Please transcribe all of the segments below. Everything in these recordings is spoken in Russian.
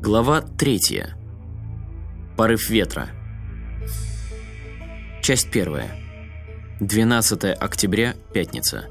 Глава 3. Порыв ветра. Часть 1. 12 октября, пятница.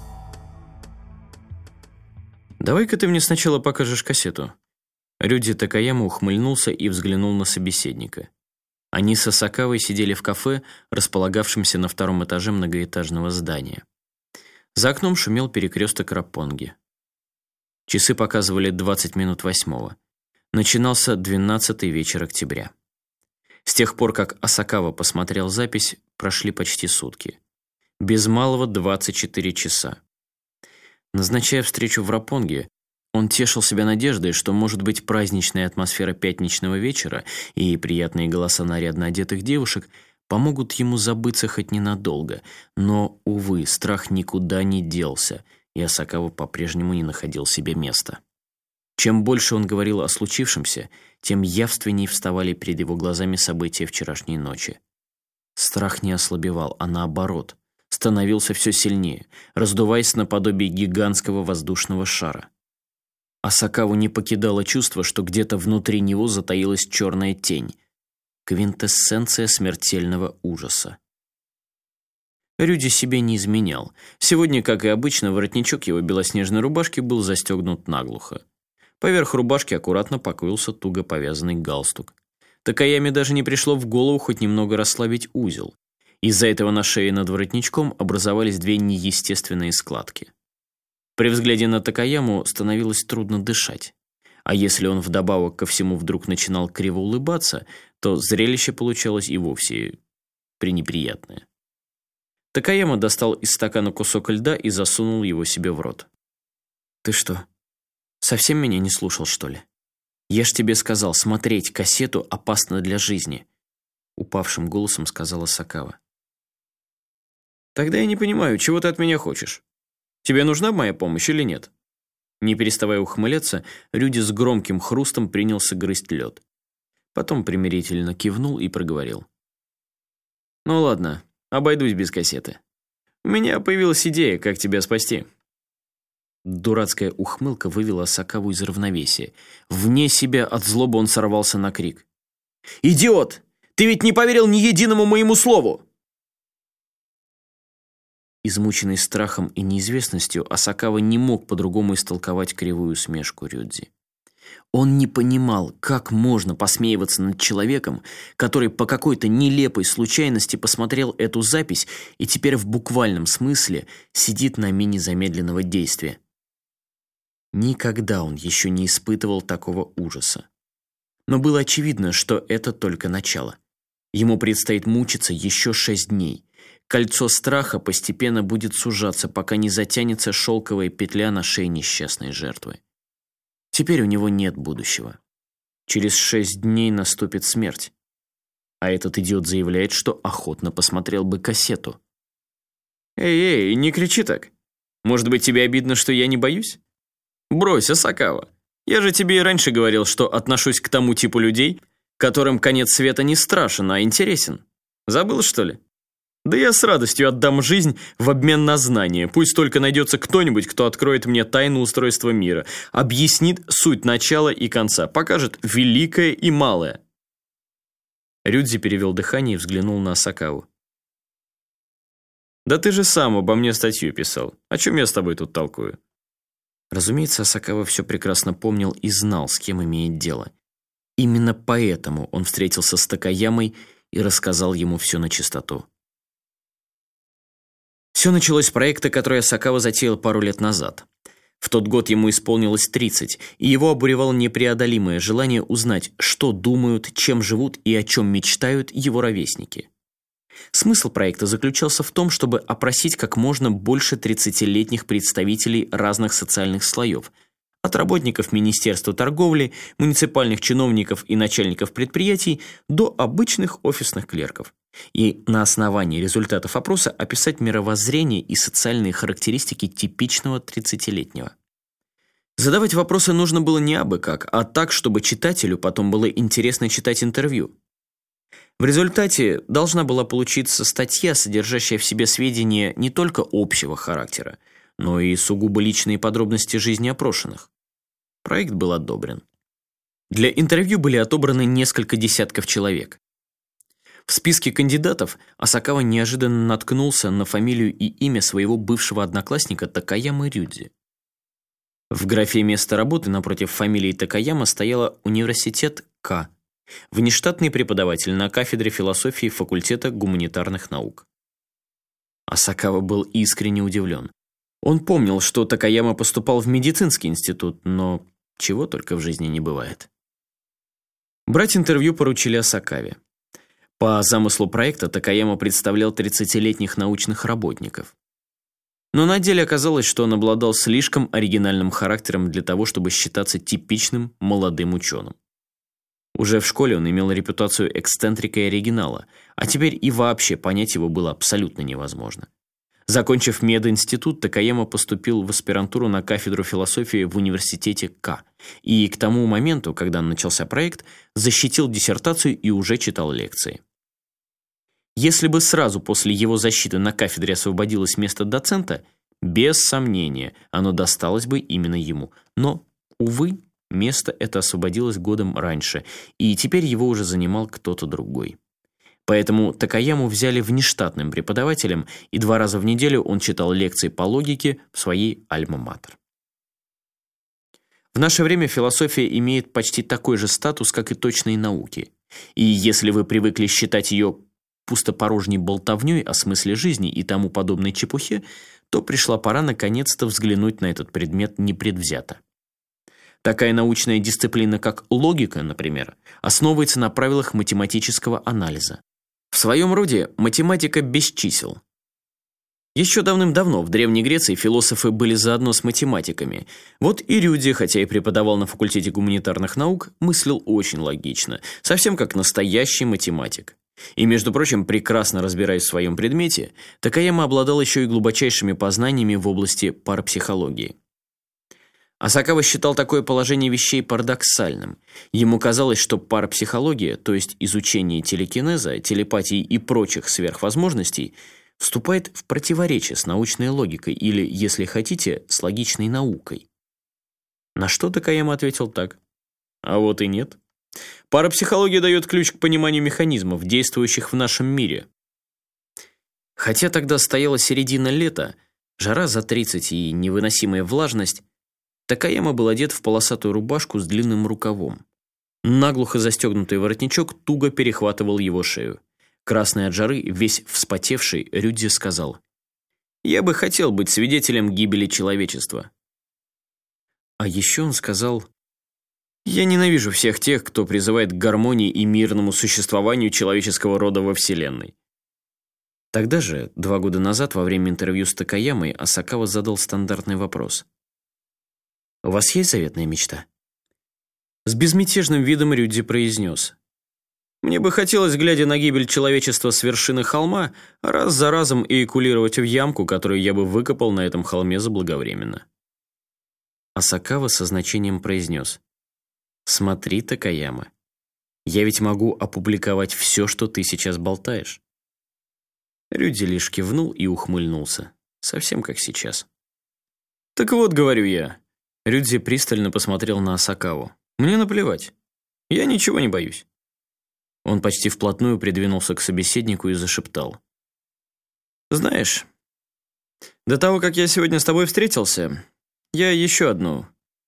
«Давай-ка ты мне сначала покажешь кассету». Рюдзи Такаяма ухмыльнулся и взглянул на собеседника. Они с Асакавой сидели в кафе, располагавшемся на втором этаже многоэтажного здания. За окном шумел перекресток Роппонги. Часы показывали 20 минут 8. Начинался 12-й вечер октября. С тех пор, как Асакава посмотрел запись, прошли почти сутки. Без малого 24 часа. Назначая встречу в Роппонге, он тешил себя надеждой, что, может быть, праздничная атмосфера пятничного вечера и приятные голоса нарядно одетых девушек помогут ему забыться хоть ненадолго. Но, увы, страх никуда не делся, и Асакава по-прежнему не находил себе места. Чем больше он говорил о случившемся, тем явственней вставали перед его глазами события вчерашней ночи. Страх не ослабевал, а наоборот, становился все сильнее, раздуваясь наподобие гигантского воздушного шара. Асакаву не покидало чувство, что где-то внутри него затаилась черная тень, квинтэссенция смертельного ужаса. Рюдзи себе не изменял. Сегодня, как и обычно, воротничок его белоснежной рубашки был застегнут наглухо. Поверх рубашки аккуратно покоился туго повязанный галстук. Такаяме даже не пришло в голову хоть немного расслабить узел. Из-за этого на шее над воротничком образовались две неестественные складки. При взгляде на Такаяму становилось трудно дышать. А если он вдобавок ко всему вдруг начинал криво улыбаться, то зрелище получалось и вовсе пренеприятное. Такаяма достал из стакана кусок льда и засунул его себе в рот. «Ты что, совсем меня не слушал, что ли? Я ж тебе сказал, смотреть кассету опасно для жизни», — упавшим голосом сказала Асакава. «Тогда я не понимаю, чего ты от меня хочешь? Тебе нужна моя помощь или нет?» Не переставая ухмыляться, Рюдзи с громким хрустом принялся грызть лед. Потом примирительно кивнул и проговорил. «Ну ладно, обойдусь без кассеты. У меня появилась идея, как тебя спасти». Дурацкая ухмылка вывела Асакаву из равновесия. Вне себя от злобы он сорвался на крик. «Идиот! Ты ведь не поверил ни единому моему слову!» Измученный страхом и неизвестностью, Асакава не мог по-другому истолковать кривую усмешку Рюдзи. Он не понимал, как можно посмеиваться над человеком, который по какой-то нелепой случайности посмотрел эту запись и теперь в буквальном смысле сидит на мине замедленного действия. Никогда он еще не испытывал такого ужаса. Но было очевидно, что это только начало. Ему предстоит мучиться еще 6 дней. Кольцо страха постепенно будет сужаться, пока не затянется шелковая петля на шее несчастной жертвы. Теперь у него нет будущего. Через 6 дней наступит смерть. А этот идиот заявляет, что охотно посмотрел бы кассету. «Эй, не кричи так. Может быть, тебе обидно, что я не боюсь? Брось, Асакава. Я же тебе и раньше говорил, что отношусь к тому типу людей, которым конец света не страшен, а интересен. Забыл, что ли? Да я с радостью отдам жизнь в обмен на знания. Пусть только найдется кто-нибудь, кто откроет мне тайну устройства мира, объяснит суть начала и конца, покажет великое и малое». Рюдзи перевел дыхание и взглянул на Асакаву. «Да ты же сам обо мне статью писал. О чем я с тобой тут толкую?» Разумеется, Асакава все прекрасно помнил и знал, с кем имеет дело. Именно поэтому он встретился с Такаямой и рассказал ему все начистоту. Все началось с проекта, который Асакава затеял пару лет назад. В тот год ему исполнилось 30, и его обуревало непреодолимое желание узнать, что думают, чем живут и о чем мечтают его ровесники. Смысл проекта заключался в том, чтобы опросить как можно больше 30-летних представителей разных социальных слоев, от работников Министерства торговли, муниципальных чиновников и начальников предприятий до обычных офисных клерков, и на основании результатов опроса описать мировоззрение и социальные характеристики типичного 30-летнего. Задавать вопросы нужно было не абы как, а так, чтобы читателю потом было интересно читать интервью. В результате должна была получиться статья, содержащая в себе сведения не только общего характера, но и сугубо личные подробности жизни опрошенных. Проект был одобрен. Для интервью были отобраны несколько десятков человек. В списке кандидатов Асакава неожиданно наткнулся на фамилию и имя своего бывшего одноклассника Такаямы Рюдзи. В графе места работы напротив фамилии Такаяма стояло «Университет К», внештатный преподаватель на кафедре философии факультета гуманитарных наук. Асакава был искренне удивлен. Он помнил, что Такаяма поступал в медицинский институт, но чего только в жизни не бывает. Брать интервью поручили Асакаве. По замыслу проекта Такаяма представлял 30-летних научных работников. Но на деле оказалось, что он обладал слишком оригинальным характером для того, чтобы считаться типичным молодым ученым. Уже в школе он имел репутацию эксцентрика и оригинала, а теперь и вообще понять его было абсолютно невозможно. Закончив мединститут, Такаяма поступил в аспирантуру на кафедру философии в университете К. И к тому моменту, когда начался проект, защитил диссертацию и уже читал лекции. Если бы сразу после его защиты на кафедре освободилось место доцента, без сомнения, оно досталось бы именно ему. Но, увы, место это освободилось годом раньше, и теперь его уже занимал кто-то другой. Поэтому Такаяму взяли внештатным преподавателем, и 2 раза в неделю он читал лекции по логике в своей альма-матер. В наше время философия имеет почти такой же статус, как и точные науки. И если вы привыкли считать ее пустопорожней болтовней о смысле жизни и тому подобной чепухе, то пришла пора наконец-то взглянуть на этот предмет непредвзято. Такая научная дисциплина, как логика, например, основывается на правилах математического анализа. В своем роде математика без чисел. Еще давным-давно в Древней Греции философы были заодно с математиками. Вот и Рюдзи, хотя и преподавал на факультете гуманитарных наук, мыслил очень логично, совсем как настоящий математик. И, между прочим, прекрасно разбираясь в своем предмете, Такаяма обладал еще и глубочайшими познаниями в области парапсихологии. Асакава считал такое положение вещей парадоксальным. Ему казалось, что парапсихология, то есть изучение телекинеза, телепатии и прочих сверхвозможностей, вступает в противоречие с научной логикой или, если хотите, с логичной наукой. На что Такаяма ответил так: а вот и нет. Парапсихология дает ключ к пониманию механизмов, действующих в нашем мире. Хотя тогда стояла середина лета, жара за 30 и невыносимая влажность, Такаяма был одет в полосатую рубашку с длинным рукавом. Наглухо застегнутый воротничок туго перехватывал его шею. Красный от жары, весь вспотевший, Рюдзи сказал: «Я бы хотел быть свидетелем гибели человечества». А еще он сказал: «Я ненавижу всех тех, кто призывает к гармонии и мирному существованию человеческого рода во Вселенной». Тогда же, 2 года назад, во время интервью с Такаямой, Асакава задал стандартный вопрос: «У вас есть заветная мечта?» С безмятежным видом Рюдзи произнес: «Мне бы хотелось, глядя на гибель человечества с вершины холма, раз за разом эякулировать в ямку, которую я бы выкопал на этом холме заблаговременно». Асакава со значением произнес: «Смотри, Такаяма, я ведь могу опубликовать все, что ты сейчас болтаешь». Рюдзи лишь кивнул и ухмыльнулся, совсем как сейчас. «Так вот, говорю я». Рюдзи пристально посмотрел на Асакаву. «Мне наплевать. Я ничего не боюсь». Он почти вплотную придвинулся к собеседнику и зашептал: «Знаешь, до того, как я сегодня с тобой встретился, я еще одну...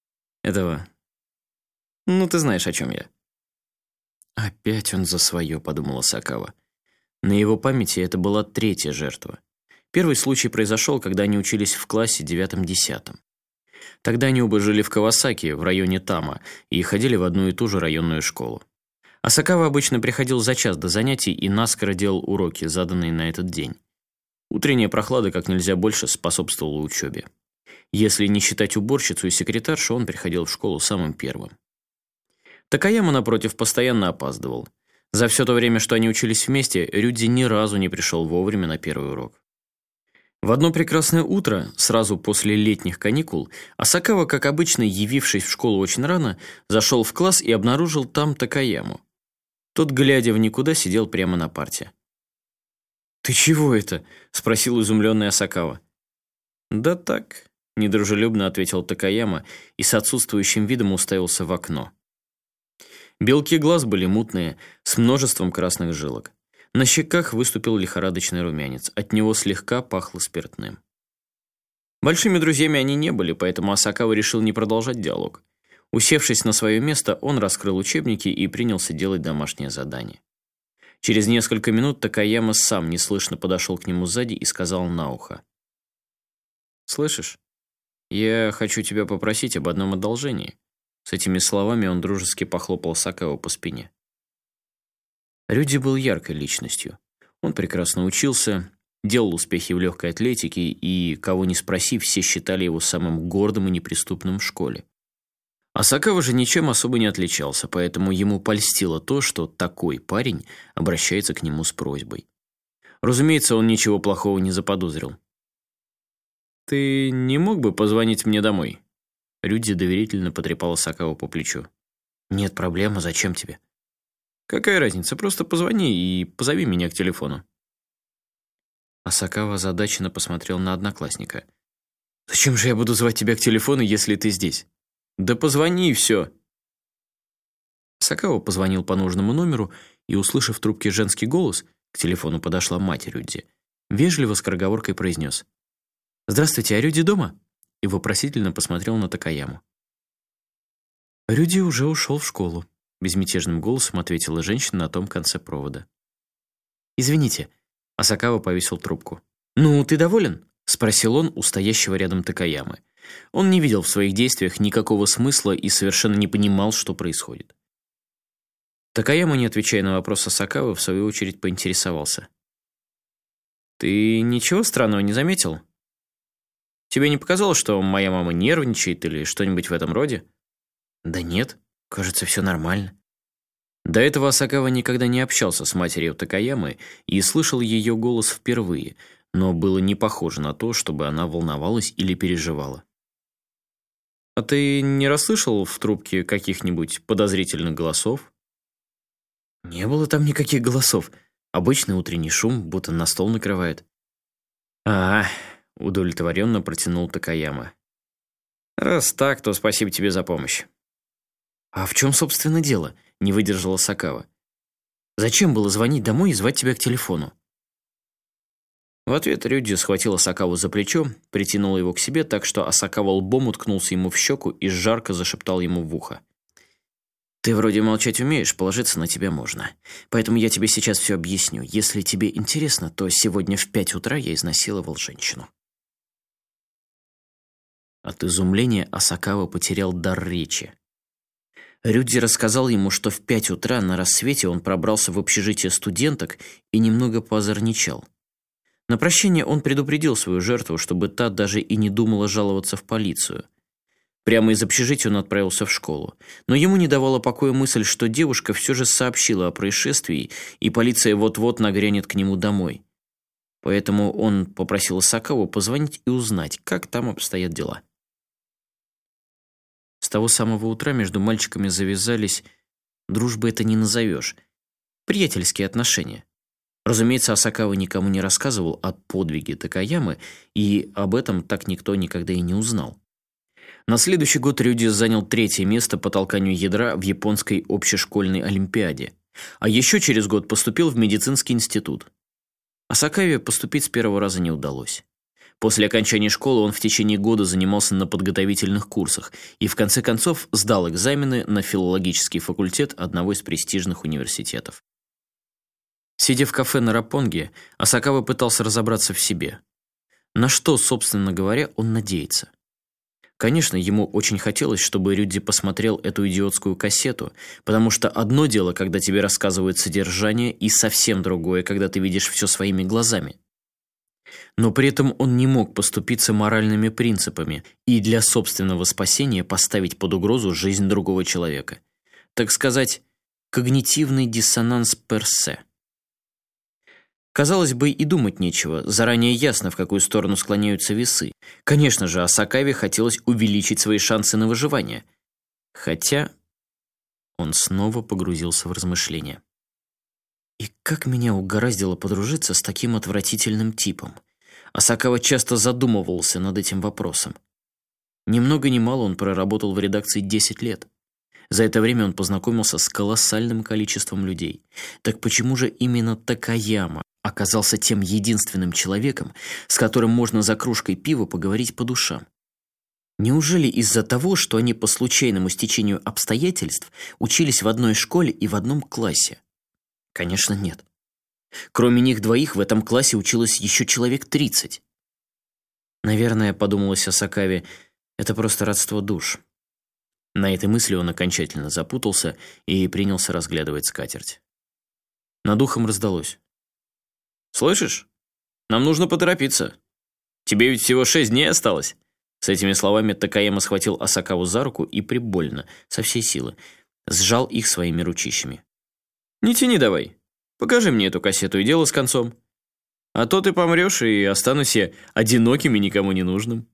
ты знаешь, о чем я». «Опять он за свое», — подумала Асакава. На его памяти это была 3-я жертва. Первый случай произошел, когда они учились в классе 9-10. Тогда они оба жили в Кавасаки, в районе Тама, и ходили в одну и ту же районную школу. Асакава обычно приходил за час до занятий и наскоро делал уроки, заданные на этот день. Утренняя прохлада как нельзя больше способствовала учебе. Если не считать уборщицу и секретаршу, он приходил в школу самым первым. Такаяма, напротив, постоянно опаздывал. За все то время, что они учились вместе, Рюдзи ни разу не пришел вовремя на первый урок. В одно прекрасное утро, сразу после летних каникул, Асакава, как обычно, явившись в школу очень рано, зашел в класс и обнаружил там Такаяму. Тот, глядя в никуда, сидел прямо на парте. «Ты чего это?» – спросил изумленный Асакава. «Да так», – недружелюбно ответил Такаяма и с отсутствующим видом уставился в окно. Белки глаз были мутные, с множеством красных жилок. На щеках выступил лихорадочный румянец, от него слегка пахло спиртным. Большими друзьями они не были, поэтому Асакава решил не продолжать диалог. Усевшись на свое место, он раскрыл учебники и принялся делать домашнее задание. Через несколько минут Такаяма сам неслышно подошел к нему сзади и сказал на ухо: «Слышишь, я хочу тебя попросить об одном одолжении». С этими словами он дружески похлопал Асакаву по спине. Рюди был яркой личностью. Он прекрасно учился, делал успехи в легкой атлетике, и, кого ни спроси, все считали его самым гордым и неприступным в школе. Асакава же ничем особо не отличался, поэтому ему польстило то, что такой парень обращается к нему с просьбой. Разумеется, он ничего плохого не заподозрил. «Ты не мог бы позвонить мне домой?» Рюди доверительно потрепал Асакаву по плечу. «Нет проблем, а зачем тебе?» «Какая разница, просто позвони и позови меня к телефону». Асакава озадаченно посмотрел на одноклассника. «Зачем же я буду звать тебя к телефону, если ты здесь?» «Да позвони и все». Асакава позвонил по нужному номеру и, услышав в трубке женский голос, к телефону подошла мать Рюди, вежливо скороговоркой произнес: «Здравствуйте, а Рюди дома?» и вопросительно посмотрел на Такаяму. «Рюди уже ушел в школу», — безмятежным голосом ответила женщина на том конце провода. «Извините», — Асакава повесил трубку. «Ну, ты доволен?» — спросил он у стоящего рядом Такаямы. Он не видел в своих действиях никакого смысла и совершенно не понимал, что происходит. Такаяма, не отвечая на вопрос Асакавы, в свою очередь поинтересовался: «Ты ничего странного не заметил? Тебе не показалось, что моя мама нервничает или что-нибудь в этом роде?» «Да нет, кажется, все нормально». До этого Асакава никогда не общался с матерью Такаямы и слышал ее голос впервые, но было не похоже на то, чтобы она волновалась или переживала. «А ты не расслышал в трубке каких-нибудь подозрительных голосов?» «Не было там никаких голосов. Обычный утренний шум, будто на стол накрывает». Удовлетворенно протянул Такаяма. «Раз так, то спасибо тебе за помощь». «А в чем, собственно, дело?» — не выдержала Асакава. «Зачем было звонить домой и звать тебя к телефону?» В ответ Рюди схватил Асакаву за плечо, притянул его к себе так, что Асакава лбом уткнулся ему в щеку и жарко зашептал ему в ухо: «Ты вроде молчать умеешь, положиться на тебя можно. Поэтому я тебе сейчас все объясню. Если тебе интересно, то сегодня в 5 утра я изнасиловал женщину». От изумления Асакава потерял дар речи. Рюди рассказал ему, что в 5 утра на рассвете он пробрался в общежитие студенток и немного поозорничал. На прощение он предупредил свою жертву, чтобы та даже и не думала жаловаться в полицию. Прямо из общежития он отправился в школу. Но ему не давала покоя мысль, что девушка все же сообщила о происшествии, и полиция вот-вот нагрянет к нему домой. Поэтому он попросил Асакаву позвонить и узнать, как там обстоят дела. С того самого утра между мальчиками завязались, дружбы это не назовешь, приятельские отношения. Разумеется, Асакава никому не рассказывал о подвиге Такаямы, и об этом так никто никогда и не узнал. На следующий год Рюди занял 3-е место по толканию ядра в японской общешкольной олимпиаде, а еще через год поступил в медицинский институт. Асакаве поступить с первого раза не удалось. После окончания школы он в течение года занимался на подготовительных курсах и в конце концов сдал экзамены на филологический факультет одного из престижных университетов. Сидя в кафе на Раппонге, Асакава пытался разобраться в себе. На что, собственно говоря, он надеется? Конечно, ему очень хотелось, чтобы Рюди посмотрел эту идиотскую кассету, потому что одно дело, когда тебе рассказывают содержание, и совсем другое, когда ты видишь все своими глазами. Но при этом он не мог поступиться моральными принципами и для собственного спасения поставить под угрозу жизнь другого человека. Так сказать, когнитивный диссонанс персе. Казалось бы, и думать нечего, заранее ясно, в какую сторону склоняются весы. Конечно же, Асакаве хотелось увеличить свои шансы на выживание. Хотя он снова погрузился в размышления. И как меня угораздило подружиться с таким отвратительным типом? Асакава часто задумывался над этим вопросом. Ни много ни мало он проработал в редакции 10 лет. За это время он познакомился с колоссальным количеством людей. Так почему же именно Такаяма оказался тем единственным человеком, с которым можно за кружкой пива поговорить по душам? Неужели из-за того, что они по случайному стечению обстоятельств учились в одной школе и в одном классе? Конечно, нет. Кроме них двоих в этом классе училось еще человек 30. Наверное, подумалось Асакаве, это просто родство душ. На этой мысли он окончательно запутался и принялся разглядывать скатерть. Над ухом раздалось: «Слышишь? Нам нужно поторопиться. Тебе ведь всего 6 дней осталось». С этими словами Такаяма схватил Асакаву за руку и прибольно, со всей силы, сжал их своими ручищами. «Не тяни давай. Покажи мне эту кассету и дело с концом. А то ты помрешь, и останусь я одиноким и никому не нужным».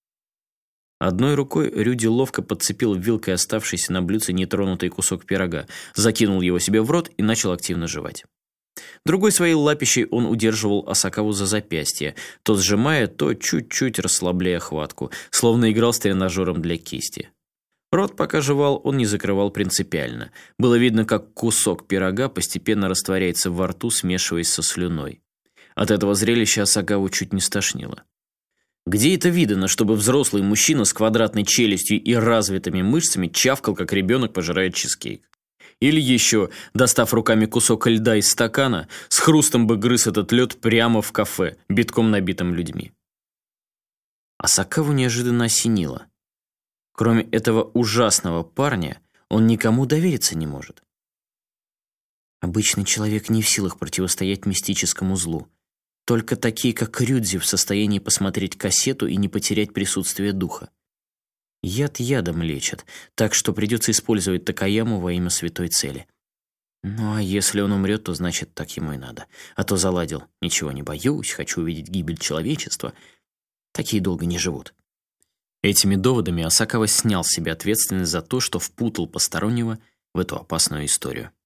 Одной рукой Рюди ловко подцепил вилкой оставшийся на блюдце нетронутый кусок пирога, закинул его себе в рот и начал активно жевать. Другой своей лапищей он удерживал Асакаву за запястье, то сжимая, то чуть-чуть расслабляя хватку, словно играл с тренажером для кисти. Рот, пока жевал, он не закрывал принципиально. Было видно, как кусок пирога постепенно растворяется во рту, смешиваясь со слюной. От этого зрелища Асакаву чуть не стошнило. Где это видано, чтобы взрослый мужчина с квадратной челюстью и развитыми мышцами чавкал, как ребенок пожирает чизкейк? Или еще, достав руками кусок льда из стакана, с хрустом бы грыз этот лед прямо в кафе, битком набитым людьми. Асакаву неожиданно осенило. Кроме этого ужасного парня, он никому довериться не может. Обычный человек не в силах противостоять мистическому злу. Только такие, как Рюдзи, в состоянии посмотреть кассету и не потерять присутствие духа. Яд ядом лечат, так что придется использовать Такаяму во имя святой цели. Ну а если он умрет, то значит так ему и надо. А то заладил: ничего не боюсь, хочу увидеть гибель человечества. Такие долго не живут. Этими доводами Асакава снял с себя ответственность за то, что впутал постороннего в эту опасную историю.